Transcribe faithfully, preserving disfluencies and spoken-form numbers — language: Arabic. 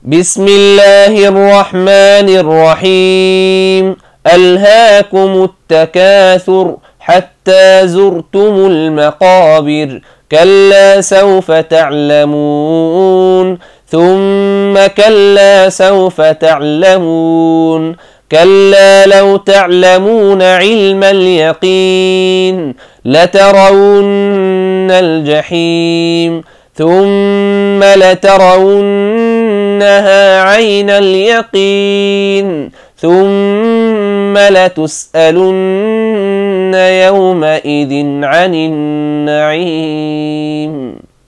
بسم الله الرحمن الرحيم. ألهاكم التكاثر حتى زرتم المقابر، كلا سوف تعلمون ثم كلا سوف تعلمون، كلا لو تعلمون علم اليقين لترون الجحيم ثم لترونها عين اليقين ثم لتسألن يومئذ عن النعيم.